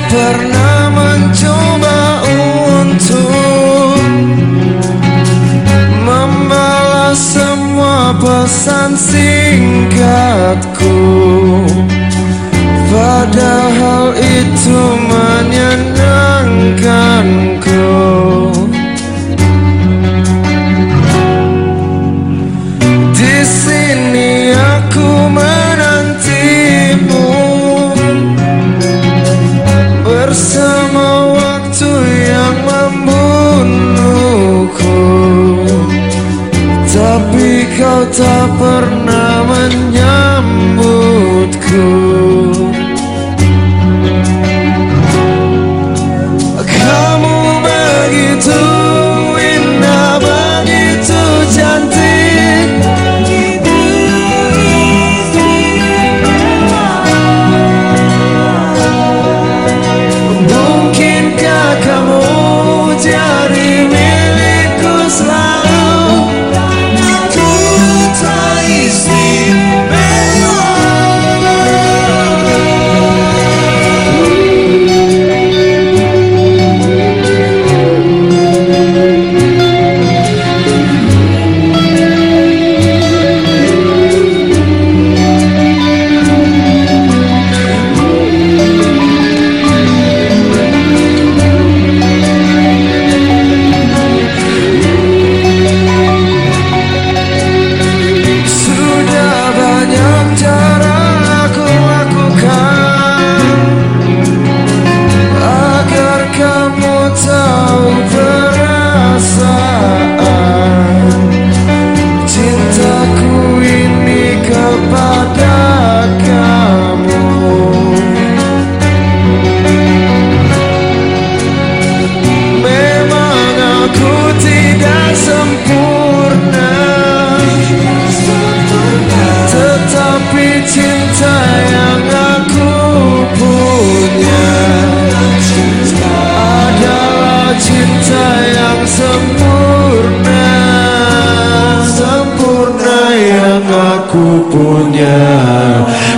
pernah mencoba untuk membalas semua pesan singkatku, padahal itu menyenangkanku. Di sini aku menantimu bersama waktu yang membunuhku, tapi kau tak pernah menyambutku. Kamu begitu indah, begitu cantik, mungkinkah kamu jadi milikku selalu? Aku tak istimewa. Cinta yang aku punya adalah cinta yang sempurna, sempurna yang aku punya.